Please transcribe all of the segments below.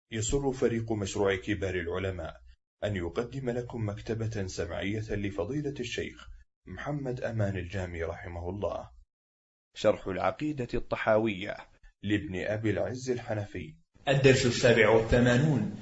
يسر فريق مشروع كبار العلماء أن يقدم لكم مكتبة سمعية لفضيلة الشيخ محمد أمان الجامي رحمه الله، شرح العقيدة الطحاوية لابن أبي العز الحنفي، الدرس 87.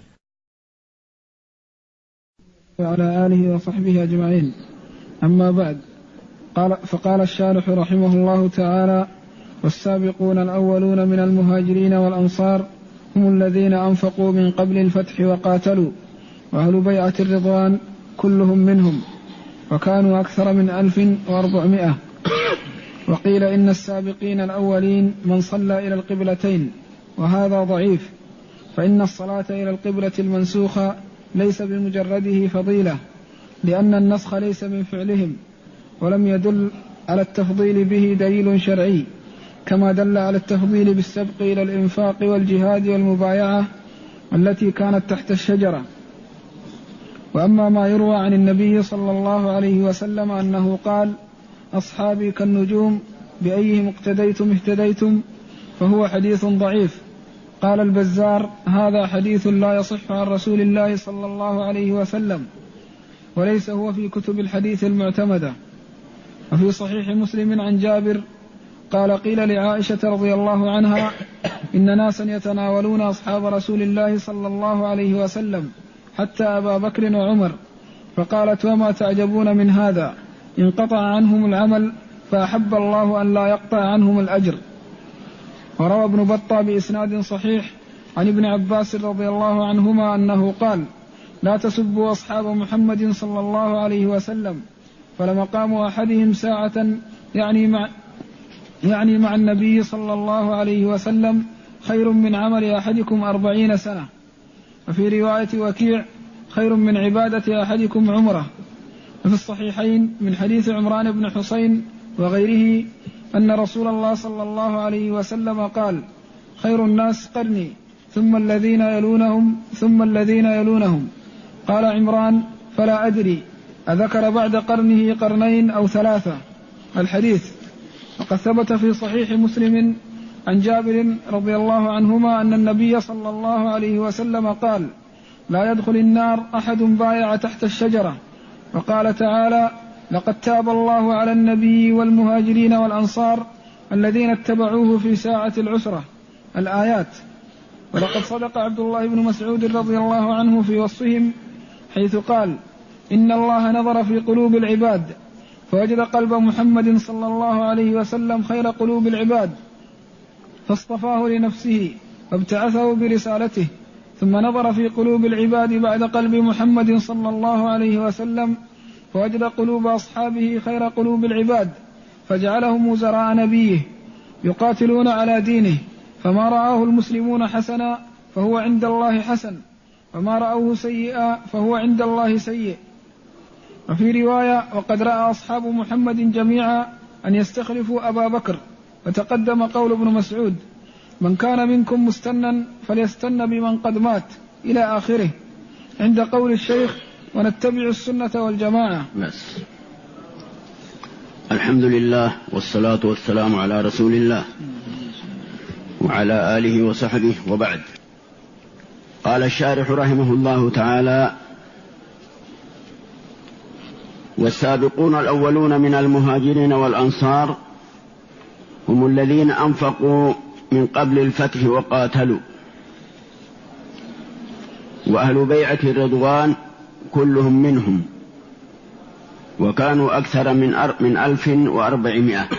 وعلى آله وصحبه أجمعين. أما بعد، فقال الشارح رحمه الله تعالى: والسابقون الأولون من المهاجرين والأنصار هم الذين أنفقوا من قبل الفتح وقاتلوا، وأهل بيعة الرضوان كلهم منهم، وكانوا أكثر من 1400. وقيل إن السابقين الأولين من صلى إلى القبلتين، وهذا ضعيف، فإن الصلاة إلى القبلة المنسوخة ليس بمجرده فضيلة، لأن النسخ ليس من فعلهم، ولم يدل على التفضيل به دليل شرعي، كما دل على التفضيل بالسبق إلى الإنفاق والجهاد والمبايعة التي كانت تحت الشجرة. وأما ما يروى عن النبي صلى الله عليه وسلم أنه قال: أصحابي كالنجوم بأيهم اقتديتم اهتديتم، فهو حديث ضعيف. قال البزار: هذا حديث لا يصح عن رسول الله صلى الله عليه وسلم، وليس هو في كتب الحديث المعتمدة. وفي صحيح مسلم عن جابر قال: قيل لعائشة رضي الله عنها: إن ناسا يتناولون أصحاب رسول الله صلى الله عليه وسلم حتى أبا بكر وعمر، فقالت: وما تعجبون من هذا؟ انقطع عنهم العمل فأحب الله أن لا يقطع عنهم الأجر. وروى ابن بطة بإسناد صحيح عن ابن عباس رضي الله عنهما أنه قال: لا تسبوا أصحاب محمد صلى الله عليه وسلم، فلمقام أحدهم ساعة يعني مع النبي صلى الله عليه وسلم خير من عمل أحدكم 40 سنة. وفي رواية وكيع: خير من عبادة أحدكم عمره. وفي الصحيحين من حديث عمران بن حسين وغيره أن رسول الله صلى الله عليه وسلم قال: خير الناس قرني، ثم الذين يلونهم، ثم الذين يلونهم. قال عمران: فلا أدري أذكر بعد قرنه قرنين أو 3؟ الحديث. وقد ثبت في صحيح مسلم عن جابر رضي الله عنهما أن النبي صلى الله عليه وسلم قال: لا يدخل النار أحد بايع تحت الشجرة. وقال تعالى: لقد تاب الله على النبي والمهاجرين والأنصار الذين اتبعوه في ساعة العسرة، الآيات. ولقد صدق عبد الله بن مسعود رضي الله عنه في وصفهم، حيث قال: إن الله نظر في قلوب العباد فوجد قلب محمد صلى الله عليه وسلم خير قلوب العباد، فاصطفاه لنفسه وابتعثه برسالته، ثم نظر في قلوب العباد بعد قلب محمد صلى الله عليه وسلم فوجد قلوب أصحابه خير قلوب العباد، فجعلهم وزراء نبيه يقاتلون على دينه، فما رآه المسلمون حسنا فهو عند الله حسن، وما رأوه سيئا فهو عند الله سيء. وفي رواية: وقد رأى أصحاب محمد جميعا أن يستخلفوا أبا بكر، وتقدم قول ابن مسعود: من كان منكم مستنا فليستن بمن قد مات، إلى آخره، عند قول الشيخ: ونتبع السنة والجماعة. بس. الحمد لله والصلاة والسلام على رسول الله وعلى آله وصحبه، وبعد. قال الشارح رحمه الله تعالى: والسابقون الأولون من المهاجرين والأنصار هم الذين أنفقوا من قبل الفتح وقاتلوا، وأهل بيعة الرضوان كلهم منهم، وكانوا أكثر من 1400.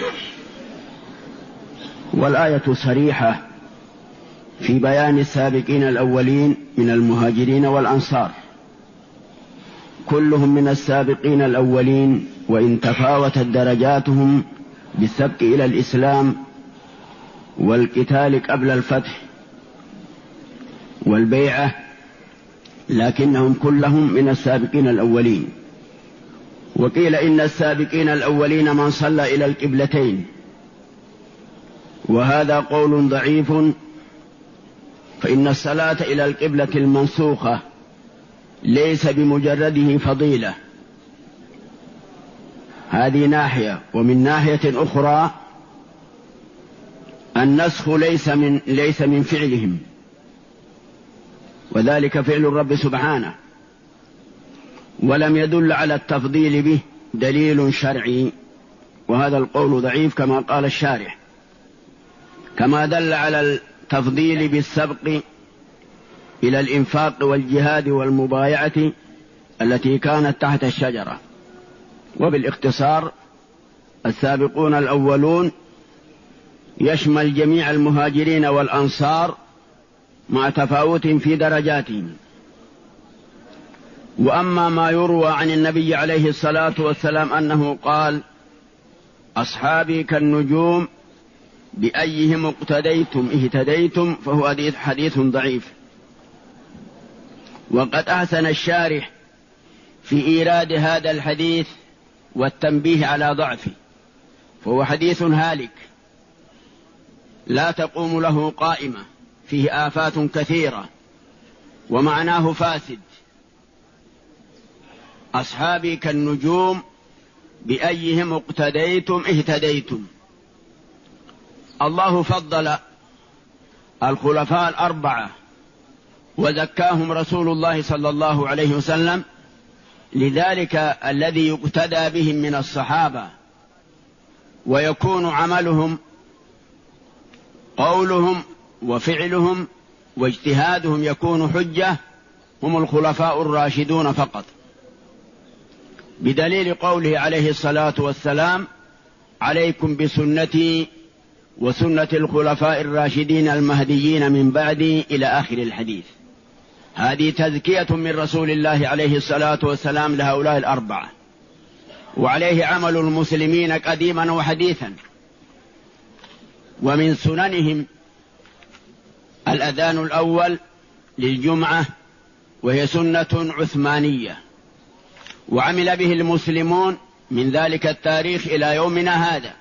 والآية صريحة في بيان السابقين الأولين من المهاجرين والأنصار، كلهم من السابقين الأولين، وإن تفاوتت درجاتهم بالسبق إلى الإسلام والقتال قبل الفتح والبيعة، لكنهم كلهم من السابقين الأولين. وقيل إن السابقين الأولين من صلى إلى القبلتين، وهذا قول ضعيف، فإن الصلاة إلى القبلة المنسوخة ليس بمجرده فضيلة. هذه ناحية. ومن ناحية أخرى النسخ ليس من فعلهم، وذلك فعل الرب سبحانه، ولم يدل على التفضيل به دليل شرعي، وهذا القول ضعيف كما قال الشارح، كما دل على التفضيل بالسبق إلى الإنفاق والجهاد والمبايعة التي كانت تحت الشجرة. وبالاختصار السابقون الأولون يشمل جميع المهاجرين والأنصار مع تفاوت في درجاتهم. وأما ما يروى عن النبي عليه الصلاة والسلام أنه قال: أصحابي كالنجوم بأيهم اقتديتم اهتديتم، فهو حديث ضعيف. وقد أحسن الشارح في إيراد هذا الحديث والتنبيه على ضعفه، فهو حديث هالك لا تقوم له قائمة، فيه آفات كثيرة ومعناه فاسد. أصحابي كالنجوم بأيهم اقتديتم اهتديتم. الله فضل الخلفاء الأربعة وزكاهم رسول الله صلى الله عليه وسلم، لذلك الذي يقتدى بهم من الصحابة ويكون عملهم قولهم وفعلهم واجتهادهم يكون حجة هم الخلفاء الراشدون فقط، بدليل قوله عليه الصلاة والسلام: عليكم بسنتي وسنة الخلفاء الراشدين المهديين من بعدي، إلى آخر الحديث. هذه تزكية من رسول الله عليه الصلاة والسلام لهؤلاء الأربعة، وعليه عمل المسلمين قديما وحديثا. ومن سننهم الأذان الأول للجمعة، وهي سنة عثمانية، وعمل به المسلمون من ذلك التاريخ إلى يومنا هذا.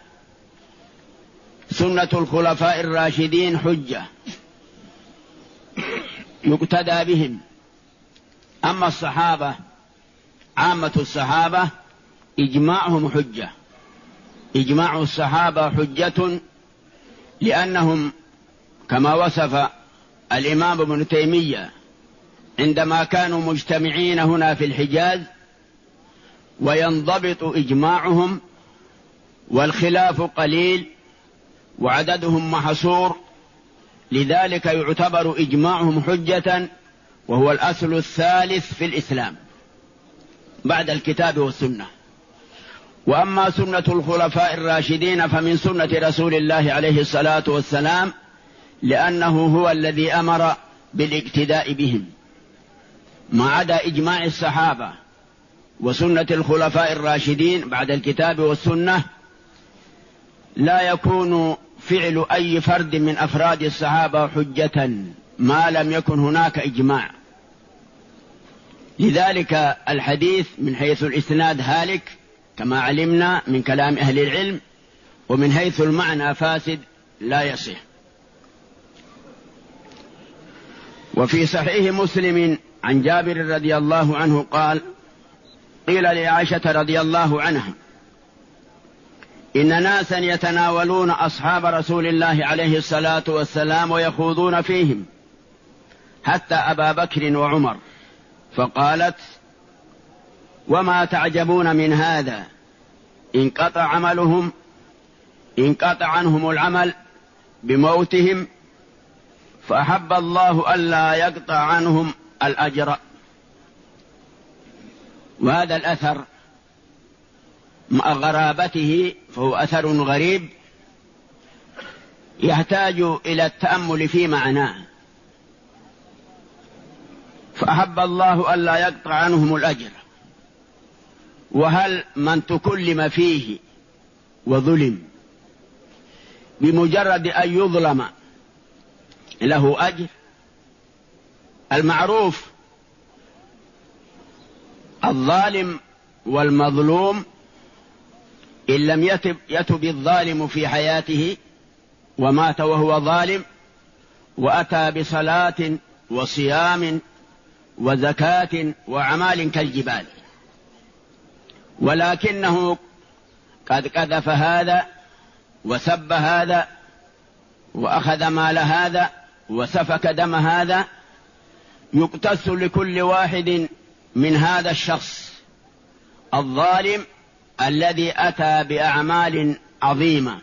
سنة الخلفاء الراشدين حجة يقتدى بهم. أما الصحابة، عامة الصحابة إجماعهم حجة، إجماع الصحابة حجة، لأنهم كما وصف الإمام ابن تيمية عندما كانوا مجتمعين هنا في الحجاز، وينضبط إجماعهم والخلاف قليل وعددهم محصور، لذلك يعتبر إجماعهم حجة، وهو الأصل الثالث في الإسلام بعد الكتاب والسنة. وأما سنة الخلفاء الراشدين فمن سنة رسول الله عليه الصلاة والسلام، لأنه هو الذي أمر بالاقتداء بهم، ما عدا إجماع الصحابة وسنة الخلفاء الراشدين بعد الكتاب والسنة لا يكون فعل أي فرد من أفراد الصحابة حجة ما لم يكن هناك إجماع. لذلك الحديث من حيث الإسناد هالك كما علمنا من كلام أهل العلم، ومن حيث المعنى فاسد لا يصح. وفي صحيح مسلم عن جابر رضي الله عنه قال: قيل لعائشة رضي الله عنها: إن ناسا يتناولون أصحاب رسول الله عليه الصلاة والسلام ويخوضون فيهم حتى أبا بكر وعمر، فقالت: وما تعجبون من هذا؟ انقطع عنهم العمل بموتهم، فأحب الله ألا يقطع عنهم الأجر. وهذا الأثر مع غرابته فهو أثر غريب يحتاج إلى التأمل في معناه. فأحب الله ألا يقطع عنهم الأجر، وهل من تكلم فيه وظلم بمجرد أن يظلم له أجر؟ المعروف الظالم والمظلوم إن لم يتب الظالم في حياته ومات وهو ظالم وأتى بصلاة وصيام وزكاة وأعمال كالجبال، ولكنه قد قذف هذا وسب هذا وأخذ مال هذا وسفك دم هذا، يقتص لكل واحد من هذا الشخص الظالم الذي أتى بأعمال عظيمة،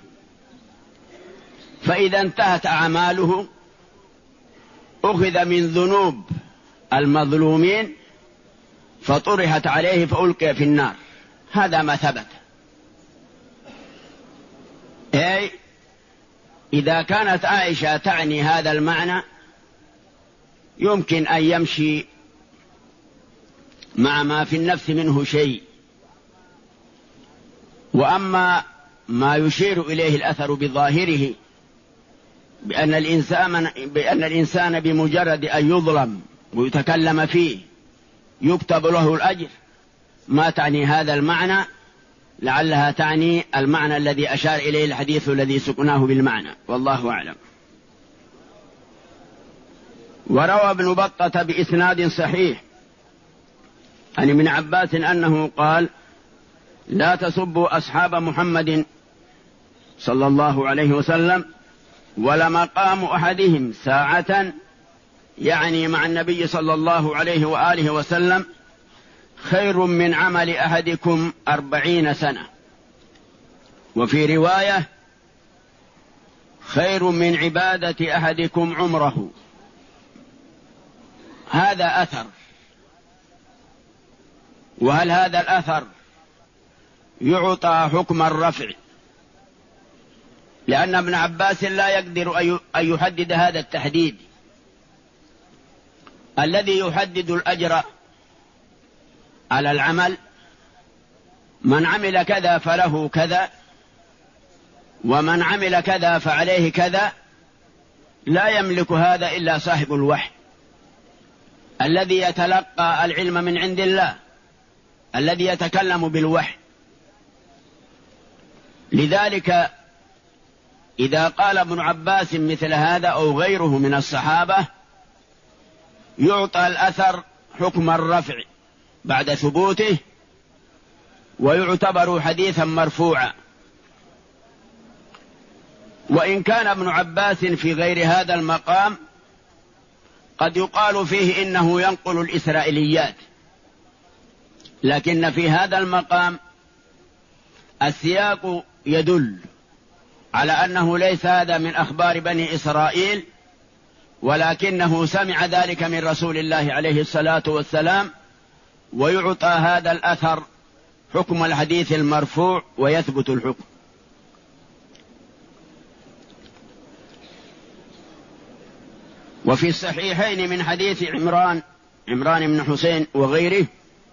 فإذا انتهت أعماله أخذ من ذنوب المظلومين فطرحت عليه فألقي في النار. هذا ما ثبت. أي إذا كانت عائشة تعني هذا المعنى يمكن أن يمشي مع ما في النفس منه شيء. وأما ما يشير إليه الأثر بظاهره بأن الإنسان بمجرد أن يظلم ويتكلم فيه يكتب له الأجر، ما تعني هذا المعنى، لعلها تعني المعنى الذي أشار إليه الحديث الذي سقناه بالمعنى، والله أعلم. وروى ابن بطة بإسناد صحيح عن ابن عباس أنه قال: لا تسبوا أصحاب محمد صلى الله عليه وسلم، ولمقام أحدهم ساعة، يعني مع النبي صلى الله عليه وآله وسلم، خير من عمل أحدكم 40 سنة. وفي رواية: خير من عبادة أحدكم عمره. هذا أثر. وهل هذا الأثر يعطى حكم الرفع؟ لأن ابن عباس لا يقدر أن يحدد هذا التحديد. الذي يحدد الأجر على العمل من عمل كذا فله كذا، ومن عمل كذا فعليه كذا. لا يملك هذا إلا صاحب الوحي الذي يتلقى العلم من عند الله، الذي يتكلم بالوحي. لذلك إذا قال ابن عباس مثل هذا أو غيره من الصحابة يعطى الأثر حكم الرفع بعد ثبوته، ويعتبر حديثا مرفوعا. وإن كان ابن عباس في غير هذا المقام قد يقال فيه إنه ينقل الإسرائيليات، لكن في هذا المقام السياق يدل على أنه ليس هذا من أخبار بني إسرائيل، ولكنه سمع ذلك من رسول الله عليه الصلاة والسلام، ويعطى هذا الأثر حكم الحديث المرفوع ويثبت الحكم. وفي الصحيحين من حديث عمران بن حسين وغيره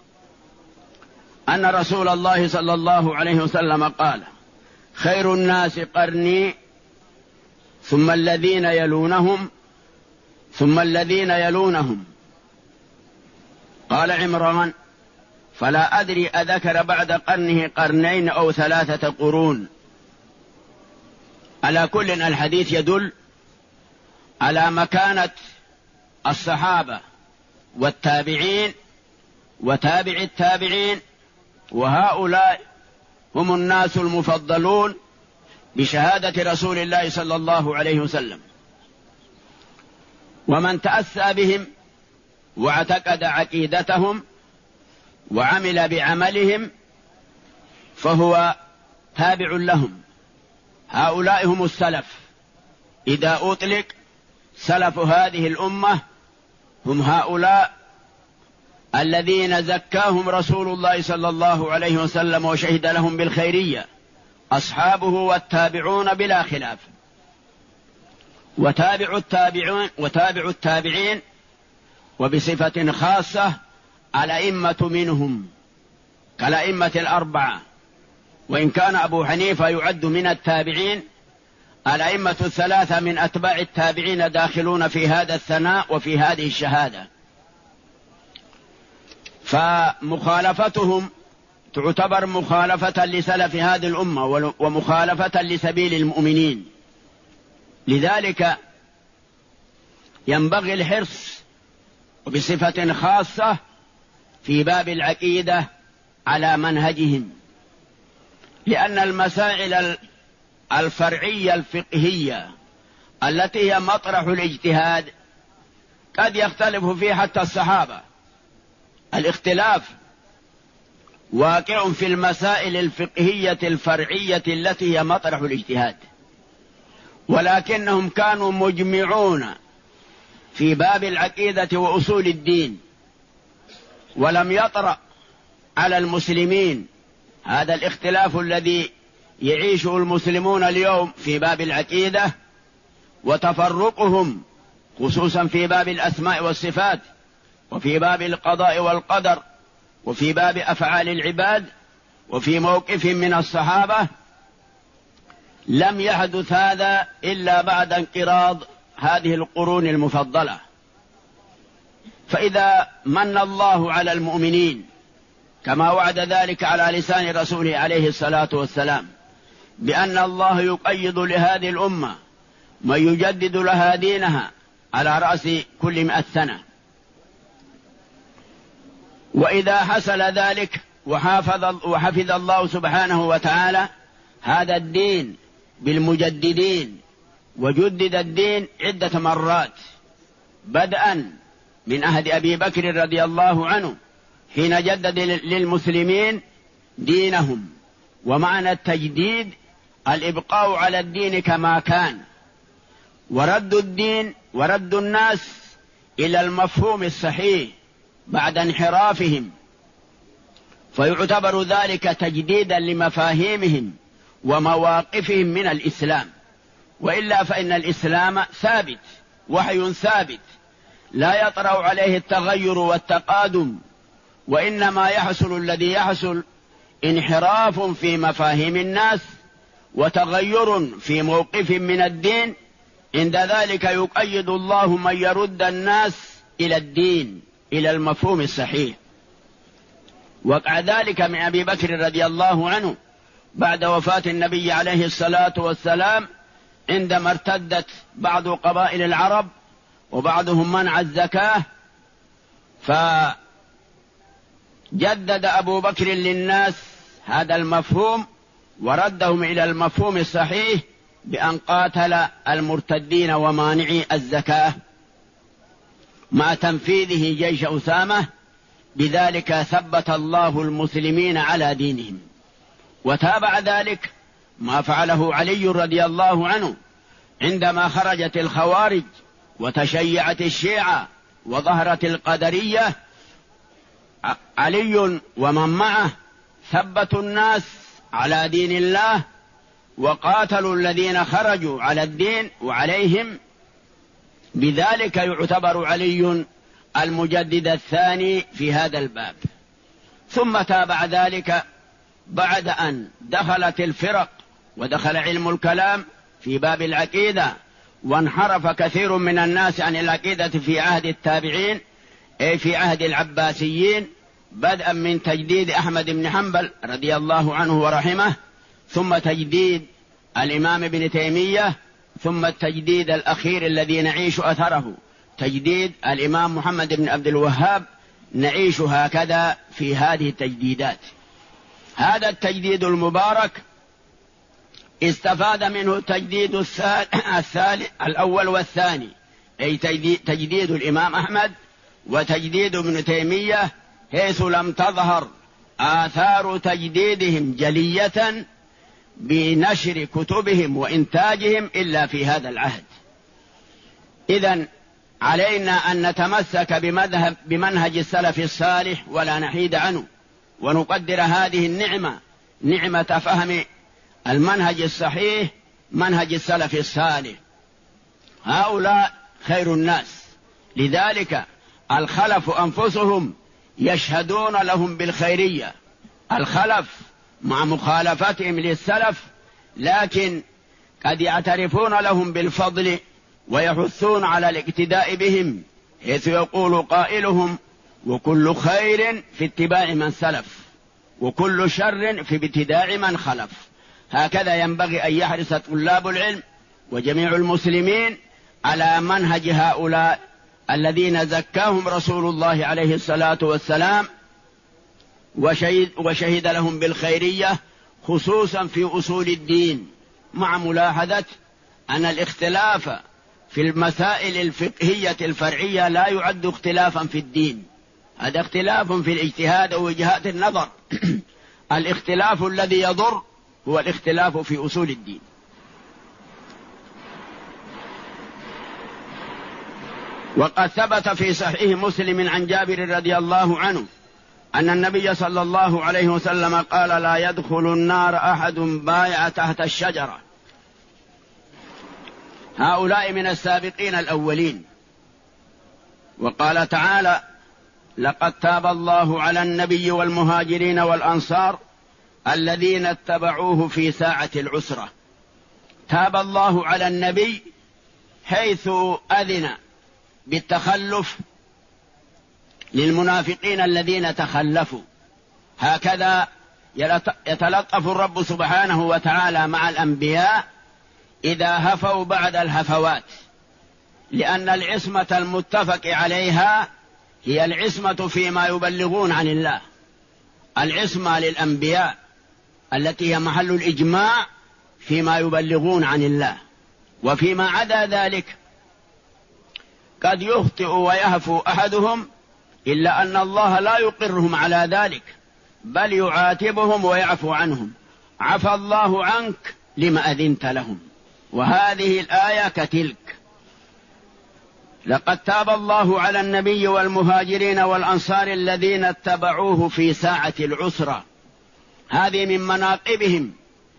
أن رسول الله صلى الله عليه وسلم قال: خير الناس قرني، ثم الذين يلونهم، ثم الذين يلونهم. قال عمران: فلا أدري أذكر بعد قرنه قرنين أو 3 قرون. على كل الحديث يدل على مكانة الصحابة والتابعين وتابع التابعين، وهؤلاء هم الناس المفضلون بشهادة رسول الله صلى الله عليه وسلم. ومن تأسى بهم واعتقد عقيدتهم وعمل بعملهم فهو تابع لهم. هؤلاء هم السلف. إذا أطلق سلف هذه الأمة هم هؤلاء الذين زكاهم رسول الله صلى الله عليه وسلم وشهد لهم بالخيرية، أصحابه والتابعون بلا خلاف. وتابع التابعين وبصفة خاصة الأئمة منهم كالأئمة 4، وإن كان أبو حنيفة يعد من التابعين، الأئمة 3 من أتباع التابعين داخلون في هذا الثناء وفي هذه الشهادة. فمخالفتهم تعتبر مخالفة لسلف هذه الأمة ومخالفة لسبيل المؤمنين. لذلك ينبغي الحرص وبصفة خاصة في باب العقيدة على منهجهم، لأن المسائل الفرعية الفقهية التي هي مطرح الاجتهاد قد يختلف فيه حتى الصحابة. الاختلاف واقع في المسائل الفقهية الفرعية التي هي مطرح الاجتهاد، ولكنهم كانوا مجمعون في باب العقيدة وأصول الدين، ولم يطرأ على المسلمين هذا الاختلاف الذي يعيشه المسلمون اليوم في باب العقيدة، وتفرقهم خصوصا في باب الأسماء والصفات، وفي باب القضاء والقدر، وفي باب أفعال العباد، وفي موقف من الصحابة. لم يحدث هذا إلا بعد انقراض هذه القرون المفضلة. فإذا من الله على المؤمنين كما وعد ذلك على لسان رسوله عليه الصلاة والسلام بأن الله يقيض لهذه الأمة من يجدد لها دينها على رأس كل 100 سنة، وإذا حصل ذلك وحفظ الله سبحانه وتعالى هذا الدين بالمجددين، وجدد الدين عدة مرات، بدءا من عهد أبي بكر رضي الله عنه حين جدد للمسلمين دينهم. ومعنى التجديد الإبقاء على الدين كما كان، ورد الدين ورد الناس إلى المفهوم الصحيح بعد انحرافهم، فيعتبر ذلك تجديدا لمفاهيمهم ومواقفهم من الإسلام. وإلا فإن الإسلام ثابت، وحي ثابت لا يطرأ عليه التغير والتقادم، وإنما يحصل الذي يحصل انحراف في مفاهيم الناس وتغير في موقف من الدين. عند ذلك يقيد الله من يرد الناس إلى الدين، إلى المفهوم الصحيح. وقع ذلك من أبي بكر رضي الله عنه بعد وفاة النبي عليه الصلاة والسلام، عندما ارتدت بعض قبائل العرب وبعضهم منع الزكاة، فجدد أبو بكر للناس هذا المفهوم وردهم إلى المفهوم الصحيح بأن قاتل المرتدين ومانعي الزكاة مع تنفيذه جيش أسامة. بذلك ثبت الله المسلمين على دينهم. وتابع ذلك ما فعله علي رضي الله عنه عندما خرجت الخوارج وتشيعت الشيعة وظهرت القدرية. علي ومن معه ثبتوا الناس على دين الله وقاتلوا الذين خرجوا على الدين وعليهم. بذلك يعتبر علي المجدد الثاني في هذا الباب. ثم تابع ذلك بعد أن دخلت الفرق ودخل علم الكلام في باب العقيدة، وانحرف كثير من الناس عن العقيدة في عهد التابعين، أي في عهد العباسيين، بدءا من تجديد أحمد بن حنبل رضي الله عنه ورحمه، ثم تجديد الإمام ابن تيمية، ثم التجديد الأخير الذي نعيش أثره تجديد الإمام محمد بن عبد الوهاب. نعيش هكذا في هذه التجديدات. هذا التجديد المبارك استفاد منه تجديد الثالث الأول والثاني، أي تجديد الإمام أحمد وتجديد ابن تيمية، حيث لم تظهر آثار تجديدهم جلية بنشر كتبهم وإنتاجهم إلا في هذا العهد. إذن علينا أن نتمسك بمنهج السلف الصالح ولا نحيد عنه، ونقدر هذه النعمة، نعمة فهم المنهج الصحيح، منهج السلف الصالح. هؤلاء خير الناس، لذلك الخلف أنفسهم يشهدون لهم بالخيرية. الخلف مع مخالفتهم للسلف لكن قد يعترفون لهم بالفضل ويحثون على الاقتداء بهم، حيث يقول قائلهم: وكل خير في اتباع من سلف، وكل شر في ابتداع من خلف. هكذا ينبغي أن يحرص طلاب العلم وجميع المسلمين على منهج هؤلاء الذين زكاهم رسول الله عليه الصلاة والسلام وشهد لهم بالخيرية، خصوصا في أصول الدين، مع ملاحظة أن الاختلاف في المسائل الفقهية الفرعية لا يعد اختلافا في الدين، هذا اختلاف في الاجتهاد ووجهات النظر. الاختلاف الذي يضر هو الاختلاف في أصول الدين. وقد ثبت في صحيح مسلم عن جابر رضي الله عنه أن النبي صلى الله عليه وسلم قال: لا يدخل النار أحد بايع تحت الشجرة. هؤلاء من السابقين الأولين. وقال تعالى: لقد تاب الله على النبي والمهاجرين والأنصار الذين اتبعوه في ساعة العسرة. تاب الله على النبي حيث أذن بالتخلف للمنافقين الذين تخلفوا. هكذا يتلطف الرب سبحانه وتعالى مع الأنبياء إذا هفوا بعد الهفوات، لأن العصمة المتفق عليها هي العصمة فيما يبلغون عن الله. العصمة للأنبياء التي هي محل الإجماع فيما يبلغون عن الله، وفيما عدا ذلك قد يخطئ ويهفو أحدهم، إلا أن الله لا يقرهم على ذلك بل يعاتبهم ويعفو عنهم. عفى الله عنك لما أذنت لهم. وهذه الآية كتلك: لقد تاب الله على النبي والمهاجرين والأنصار الذين اتبعوه في ساعة العسرة. هذه من مناقبهم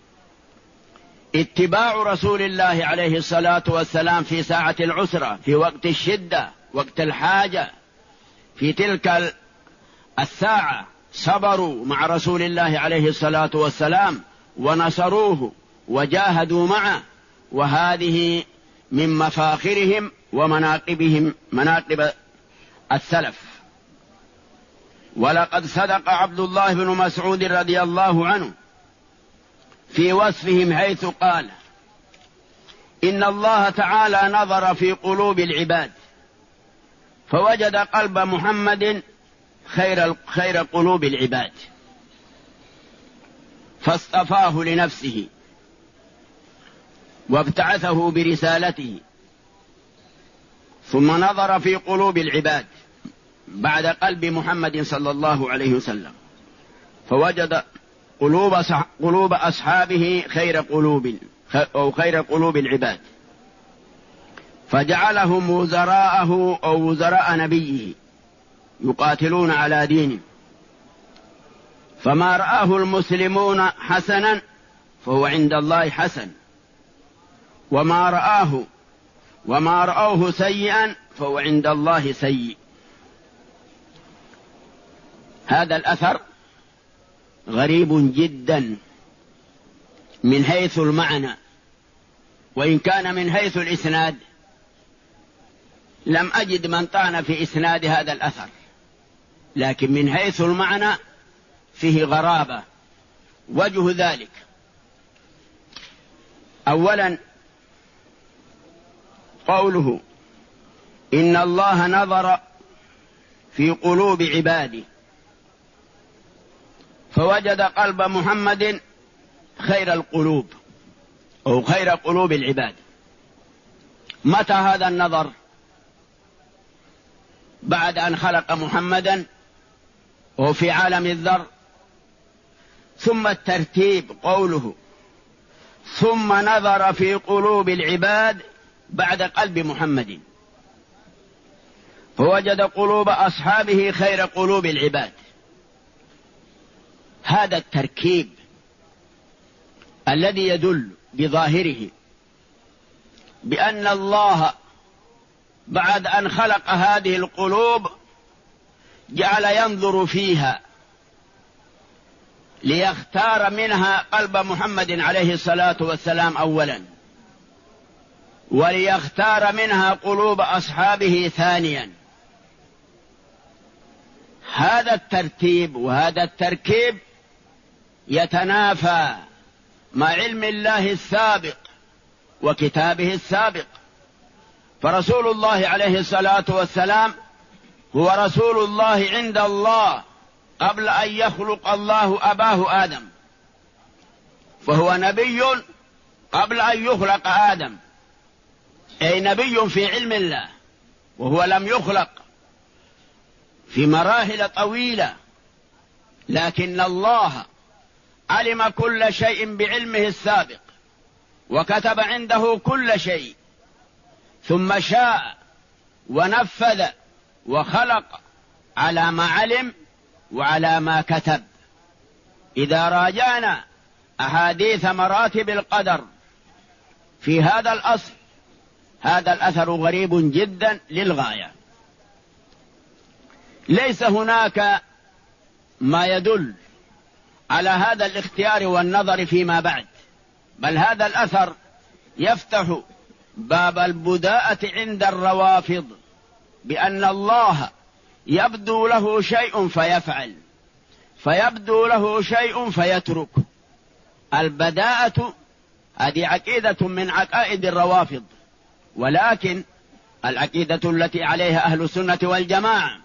اتباع رسول الله عليه الصلاة والسلام في ساعة العسرة، في وقت الشدة، وقت الحاجة. في تلك الساعة صبروا مع رسول الله عليه الصلاة والسلام ونصروه وجاهدوا معه، وهذه من مفاخرهم ومناقبهم، مناقب السلف. ولقد صدق عبد الله بن مسعود رضي الله عنه في وصفهم حيث قال: إن الله تعالى نظر في قلوب العباد فوجد قلب محمد خير قلوب العباد فاصطفاه لنفسه وابتعثه برسالته. ثم نظر في قلوب العباد بعد قلب محمد صلى الله عليه وسلم فوجد قلوب أصحابه خير قلوب العباد، فجعلهم وزراءه أو وزراء نبيه يقاتلون على دينه. فما رآه المسلمون حسنا فهو عند الله حسن، وما رأوه سيئا فهو عند الله سيء. هذا الأثر غريب جدا من حيث المعنى، وإن كان من حيث الإسناد لم أجد من طعن في إسناد هذا الأثر، لكن من حيث المعنى فيه غرابة. وجه ذلك: أولا قوله إن الله نظر في قلوب عباده فوجد قلب محمد خير القلوب أو خير قلوب العباد. متى هذا النظر؟ بعد أن خلق محمدا وفي عالم الذر. ثم الترتيب قوله ثم نظر في قلوب العباد بعد قلب محمد فوجد قلوب أصحابه خير قلوب العباد. هذا التركيب الذي يدل بظاهره بأن الله بعد أن خلق هذه القلوب جعل ينظر فيها ليختار منها قلب محمد عليه الصلاة والسلام أولا، وليختار منها قلوب أصحابه ثانيا. هذا الترتيب وهذا التركيب يتنافى مع علم الله السابق وكتابه السابق. فرسول الله عليه الصلاة والسلام هو رسول الله عند الله قبل أن يخلق الله أباه آدم، فهو نبي قبل أن يخلق آدم أي نبي في علم الله، وهو لم يخلق في مراحل طويلة، لكن الله علم كل شيء بعلمه السابق، وكتب عنده كل شيء، ثم شاء ونفذ وخلق على ما علم وعلى ما كتب. إذا راجعنا أحاديث مراتب القدر في هذا الأصل، هذا الأثر غريب جدا للغاية. ليس هناك ما يدل على هذا الاختيار والنظر فيما بعد، بل هذا الأثر يفتح باب البداءة عند الروافض، بأن الله يبدو له شيء فيفعل، فيبدو له شيء فيترك. البداءة هذه عقيدة من عقائد الروافض، ولكن العقيدة التي عليها أهل السنة والجماعة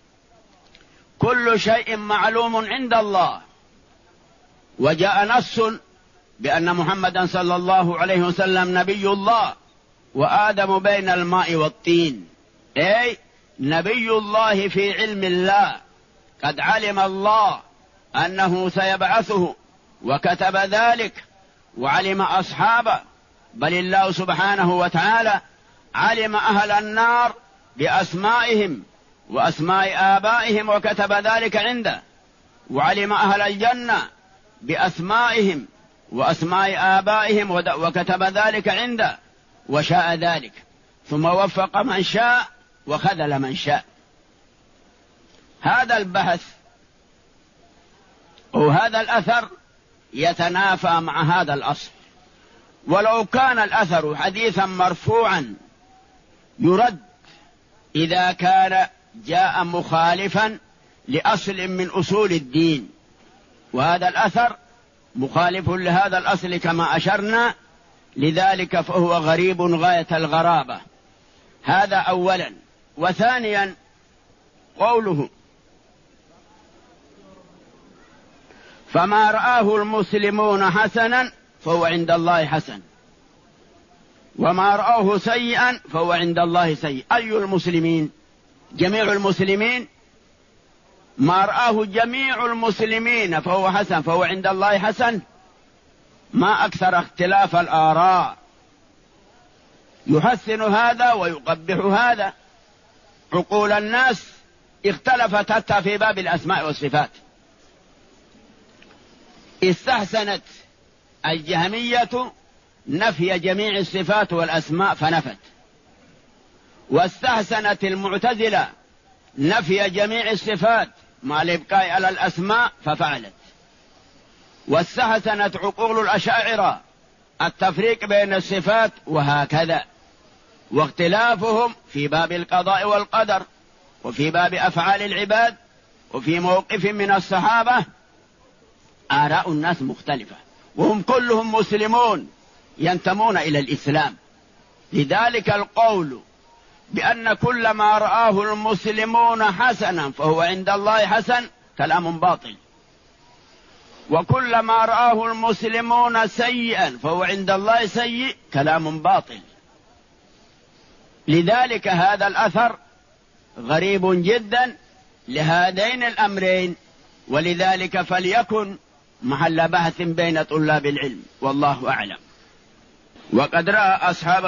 كل شيء معلوم عند الله. وجاء نص بأن محمدا صلى الله عليه وسلم نبي الله، وآدم بين الماء والطين، أي نبي الله في علم الله، قد علم الله أنه سيبعثه وكتب ذلك، وعلم أصحابه، بل الله سبحانه وتعالى علم أهل النار بأسمائهم وأسماء آبائهم وكتب ذلك عنده، وعلم أهل الجنة بأسمائهم وأسماء آبائهم وكتب ذلك عنده، وشاء ذلك، ثم وفق من شاء وخذل من شاء. هذا البحث أو هذا الأثر يتنافى مع هذا الأصل، ولو كان الأثر حديثا مرفوعا يرد إذا كان جاء مخالفا لأصل من أصول الدين، وهذا الأثر مخالف لهذا الأصل كما أشرنا، لذلك فهو غريب غاية الغرابة. هذا أولا. وثانيا قوله فما رآه المسلمون حسنا فهو عند الله حسن، وما رآه سيئا فهو عند الله سيء. أي المسلمين؟ جميع المسلمين. ما رآه جميع المسلمين فهو حسن فهو عند الله حسن. ما أكثر اختلاف الآراء، يحسن هذا ويقبح هذا. عقول الناس اختلفت حتى في باب الأسماء والصفات. استحسنت الجهمية نفي جميع الصفات والأسماء فنفت، واستحسنت المعتزلة نفي جميع الصفات مع الإبقاء على الأسماء ففعلت، واستحسنت عقول الأشاعرة التفريق بين الصفات، وهكذا. واختلافهم في باب القضاء والقدر، وفي باب أفعال العباد، وفي موقف من الصحابة، آراء الناس مختلفة، وهم كلهم مسلمون ينتمون إلى الإسلام. لذلك القول بأن كل ما رآه المسلمون حسنا فهو عند الله حسن كلام باطل، وكل ما رآه المسلمون سيئا فهو عند الله سيء كلام باطل. لذلك هذا الأثر غريب جدا لهذين الأمرين، ولذلك فليكن محل بحث بين طلاب العلم، والله أعلم. وقد رأى أصحاب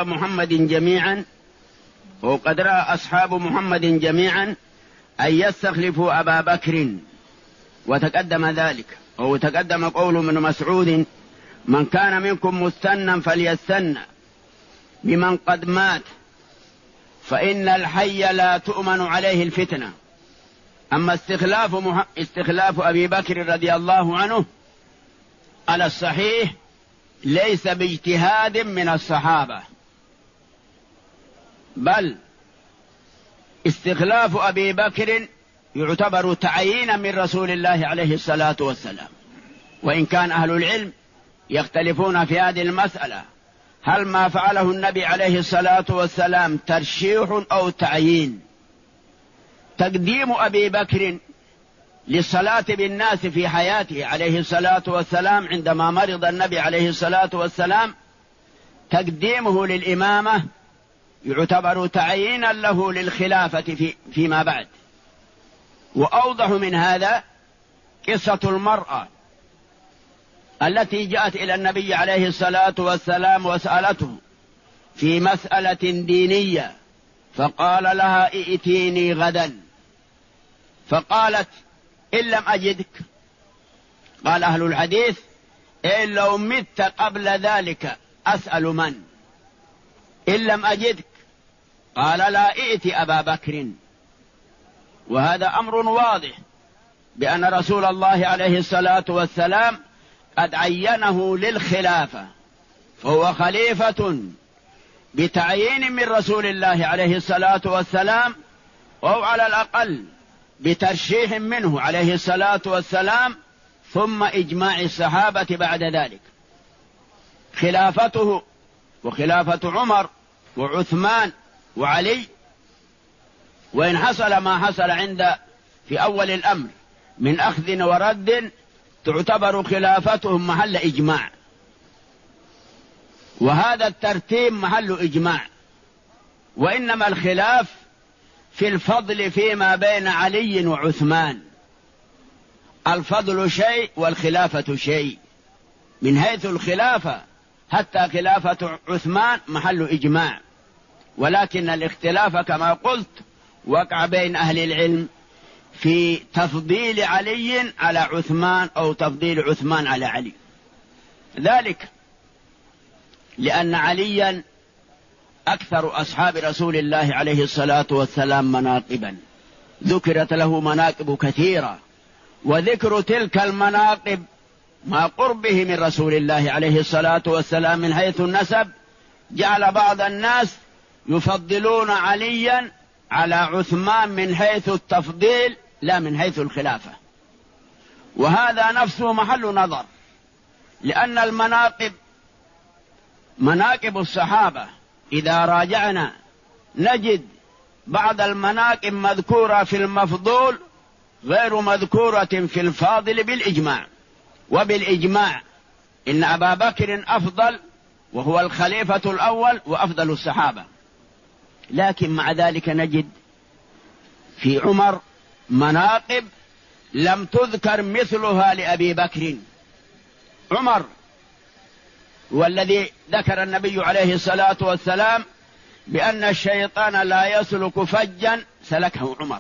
محمد جميعا أن يستخلفوا أبا بكر، وتقدم ذلك، أو تقدم قول من مسعود: من كان منكم مستنا فليستن بمن قد مات، فإن الحي لا تؤمن عليه الفتنة. أما استخلاف أبي بكر رضي الله عنه على الصحيح ليس باجتهاد من الصحابة، بل استخلاف أبي بكر يعتبر تعيينا من رسول الله عليه الصلاة والسلام. وإن كان أهل العلم يختلفون في هذه المسألة، هل ما فعله النبي عليه الصلاة والسلام ترشيح أو تعيين؟ تقديم أبي بكر للصلاة بالناس في حياته عليه الصلاة والسلام عندما مرض النبي عليه الصلاة والسلام، تقديمه للإمامة يعتبر تعيينا له للخلافة فيما بعد. وأوضح من هذا قصة المرأة التي جاءت إلى النبي عليه الصلاة والسلام وسألته في مسألة دينية، فقال لها ائتيني غدا، فقالت إن لم أجدك، قال أهل الحديث إن لو مت قبل ذلك أسأل من؟ إن لم أجدك قال لا ائت أبا بكر. وهذا أمر واضح بأن رسول الله عليه الصلاة والسلام قد عينه للخلافة، فهو خليفة بتعيين من رسول الله عليه الصلاة والسلام، أو على الأقل بترشيح منه عليه الصلاة والسلام، ثم إجماع الصحابة بعد ذلك. خلافته وخلافة عمر وعثمان وعلي، وإن حصل ما حصل في أول الأمر من أخذ ورد، تعتبر خلافتهم محل إجماع، وهذا الترتيب محل إجماع. وإنما الخلاف في الفضل فيما بين علي وعثمان، الفضل شيء والخلافة شيء. من حيث الخلافة حتى خلافة عثمان محل إجماع، ولكن الاختلاف كما قلت وقع بين أهل العلم في تفضيل علي على عثمان أو تفضيل عثمان على علي. ذلك لأن عليا أكثر أصحاب رسول الله عليه الصلاة والسلام مناقبا، ذكرت له مناقب كثيرة، وذكر تلك المناقب مع قربه من رسول الله عليه الصلاة والسلام من حيث النسب جعل بعض الناس يفضلون عليا على عثمان من حيث التفضيل لا من حيث الخلافة، وهذا نفسه محل نظر، لأن المناقب مناقب الصحابة إذا راجعنا نجد بعض المناقب مذكورة في المفضول غير مذكورة في الفاضل بالإجماع. وبالإجماع إن أبا بكر أفضل وهو الخليفة الأول وأفضل الصحابة، لكن مع ذلك نجد في عمر مناقب لم تذكر مثلها لأبي بكر. عمر والذي ذكر النبي عليه الصلاة والسلام بأن الشيطان لا يسلك فجا سلكه عمر،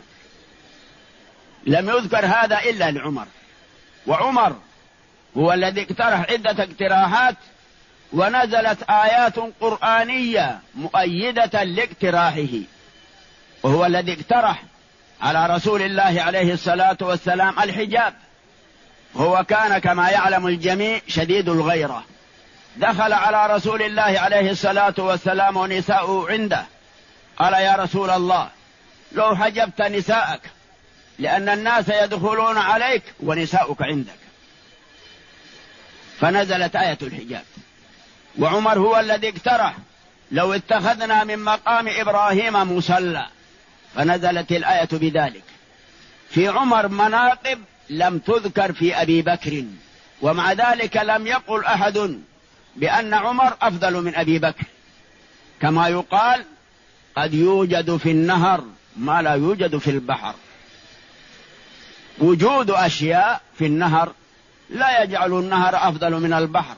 لم يذكر هذا إلا لعمر. وعمر هو الذي اقترح عدة اقتراحات، ونزلت آيات قرآنية مؤيدة لاقتراحه، وهو الذي اقترح على رسول الله عليه الصلاة والسلام الحجاب. هو كان كما يعلم الجميع شديد الغيرة، دخل على رسول الله عليه الصلاة والسلام ونساؤه عنده، قال يا رسول الله لو حجبت نساءك، لأن الناس يدخلون عليك ونساؤك عندك. فنزلت آية الحجاب. وعمر هو الذي اقترح لو اتخذنا من مقام إبراهيم مصلى، فنزلت الآية بذلك. في عمر مناقب لم تذكر في أبي بكر، ومع ذلك لم يقل أحد بأن عمر أفضل من أبي بكر، كما يقال قد يوجد في النهر ما لا يوجد في البحر. وجود أشياء في النهر لا يجعل النهر أفضل من البحر،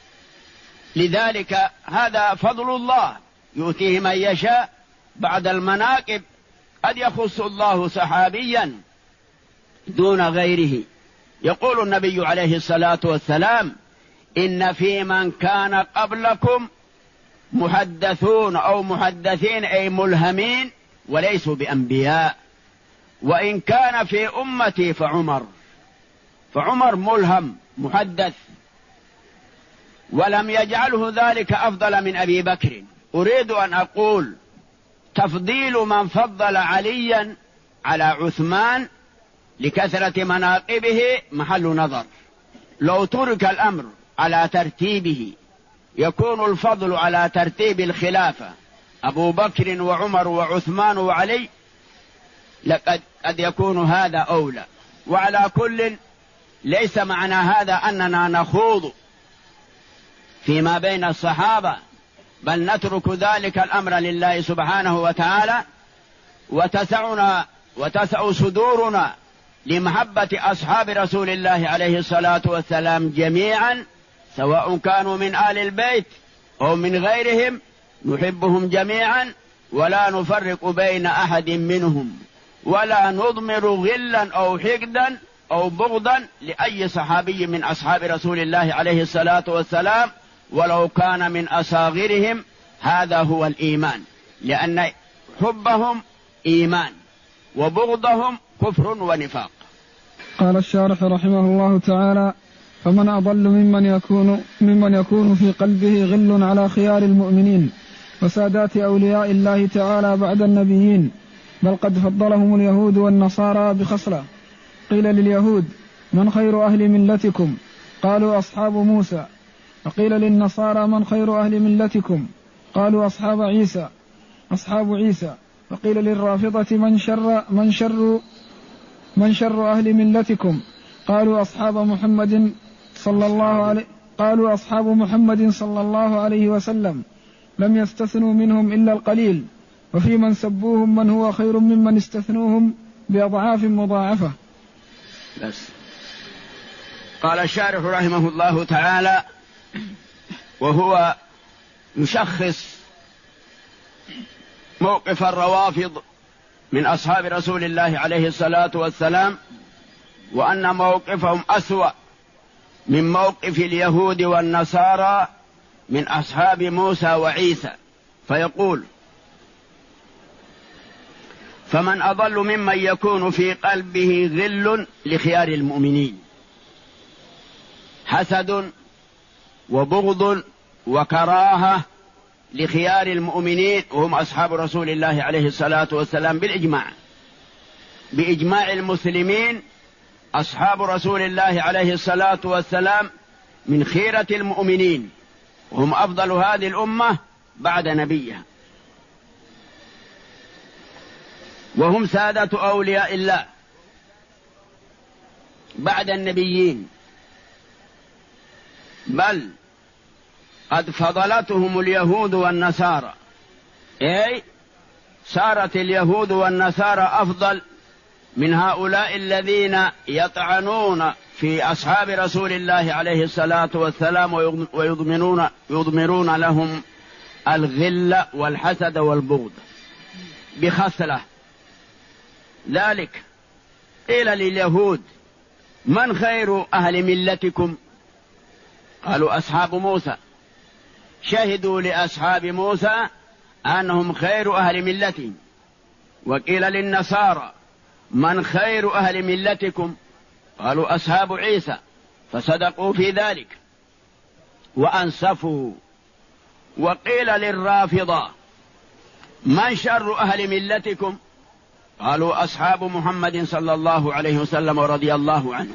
لذلك هذا فضل الله يؤتيه من يشاء. بعد المناقب قد يخص الله صحابيا دون غيره. يقول النبي عليه الصلاة والسلام إن في من كان قبلكم محدثون أو محدثين أي ملهمين وليسوا بأنبياء، وإن كان في أمتي فعمر ملهم محدث، ولم يجعله ذلك أفضل من أبي بكر. أريد أن أقول تفضيل من فضل عليا على عثمان لكثرة مناقبه محل نظر. لو ترك الأمر على ترتيبه يكون الفضل على ترتيب الخلافة أبو بكر وعمر وعثمان وعلي، قد يكون هذا أولى. وعلى كل ليس معنى هذا أننا نخوض فيما بين الصحابة بل نترك ذلك الأمر لله سبحانه وتعالى، وتسع صدورنا لمحبة أصحاب رسول الله عليه الصلاة والسلام جميعا، سواء كانوا من آل البيت أو من غيرهم، نحبهم جميعا ولا نفرق بين أحد منهم، ولا نضمر غلا أو حقدا أو بغضا لأي صحابي من أصحاب رسول الله عليه الصلاة والسلام ولو كان من أصاغرهم. هذا هو الإيمان، لأن حبهم إيمان وبغضهم كفر ونفاق. قال الشارح رحمه الله تعالى: فمن أضل ممن يكون في قلبه غل على خيار المؤمنين وسادات أولياء الله تعالى بعد النبيين، بل قد فضلهم اليهود والنصارى بخصلة. قيل لليهود: من خير أهل ملتكم؟ قالوا: أصحاب موسى. وقيل للنصارى: من خير أهل ملتكم؟ قالوا: أصحاب عيسى. وقيل للرافضة: من شر أهل ملتكم؟ قالوا: أصحاب محمد صلى الله عليه وسلم، لم يستثنوا منهم إلا القليل، وفي من سبوهم من هو خير ممن استثنوهم بأضعاف مضاعفة. بس. قال الشارح رحمه الله تعالى وهو يشخص موقف الروافض من أصحاب رسول الله عليه الصلاة والسلام، وأن موقفهم أسوأ من موقف اليهود والنصارى من أصحاب موسى وعيسى، فيقول: فمن أضل ممن يكون في قلبه غل لخيار المؤمنين، حسد وبغض وكراهة لخيار المؤمنين، وهم أصحاب رسول الله عليه الصلاة والسلام بإجماع المسلمين. أصحاب رسول الله عليه الصلاة والسلام من خيرة المؤمنين، وهم أفضل هذه الأمة بعد نبيها، وهم سادة أولياء الله بعد النبيين، بل قد فضلتهم اليهود والنصارى، أي صارت اليهود والنصارى أفضل من هؤلاء الذين يطعنون في أصحاب رسول الله عليه الصلاة والسلام ويضمرون لهم الغل والحسد والبغض بخصلة. ذلك قيل لليهود: من خير أهل ملتكم؟ قالوا: أصحاب موسى. شهدوا لأصحاب موسى أنهم خير أهل ملتهم. وقيل للنصارى: من خير أهل ملتكم؟ قالوا: أصحاب عيسى. فصدقوا في ذلك وأنصفوا. وقيل للرافضة: من شر أهل ملتكم؟ قالوا: أصحاب محمد صلى الله عليه وسلم ورضي الله عنه.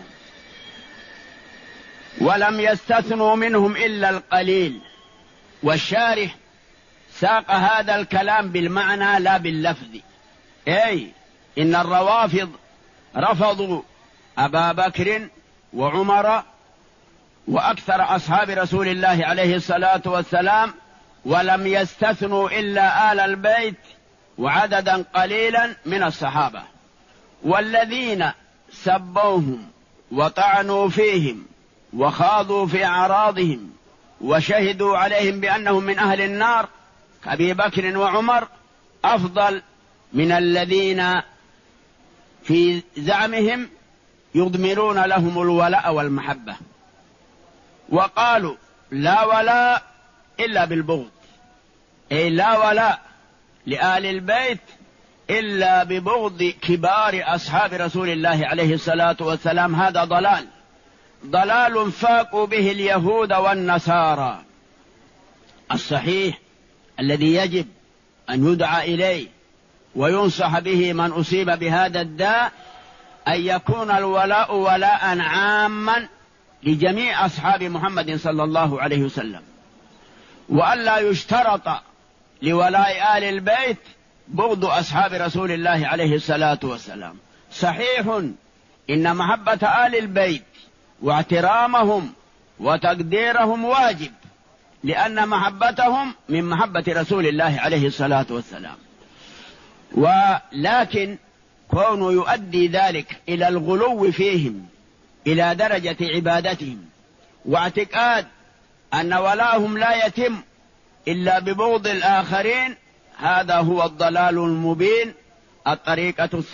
ولم يستثنوا منهم إلا القليل. والشارح ساق هذا الكلام بالمعنى لا باللفظ، أي إن الروافض رفضوا أبا بكر وعمر وأكثر أصحاب رسول الله عليه الصلاة والسلام، ولم يستثنوا إلا آل البيت وعددا قليلا من الصحابة. والذين سبوهم وطعنوا فيهم وخاضوا في أعراضهم وشهدوا عليهم بأنهم من أهل النار كأبي بكر وعمر أفضل من الذين في زعمهم يضمرون لهم الولاء والمحبة. وقالوا: لا ولاء إلا بالبغض، أي لا ولاء لآل البيت إلا ببغض كبار أصحاب رسول الله عليه الصلاة والسلام. هذا ضلال فاقوا به اليهود والنصارى. الصحيح الذي يجب أن يدعى إليه وينصح به من أصيب بهذا الداء أن يكون الولاء ولاء عاما لجميع أصحاب محمد صلى الله عليه وسلم، وألا يشترط لولاء آل البيت بغض أصحاب رسول الله عليه الصلاة والسلام. صحيح إن محبة آل البيت واحترامهم وتقديرهم واجب، لأن محبتهم من محبة رسول الله عليه الصلاة والسلام. ولكن كونه يؤدي ذلك إلى الغلو فيهم إلى درجة عبادتهم واعتقاد أن ولاهم لا يتم إلا ببغض الآخرين، هذا هو الضلال المبين. الطريقة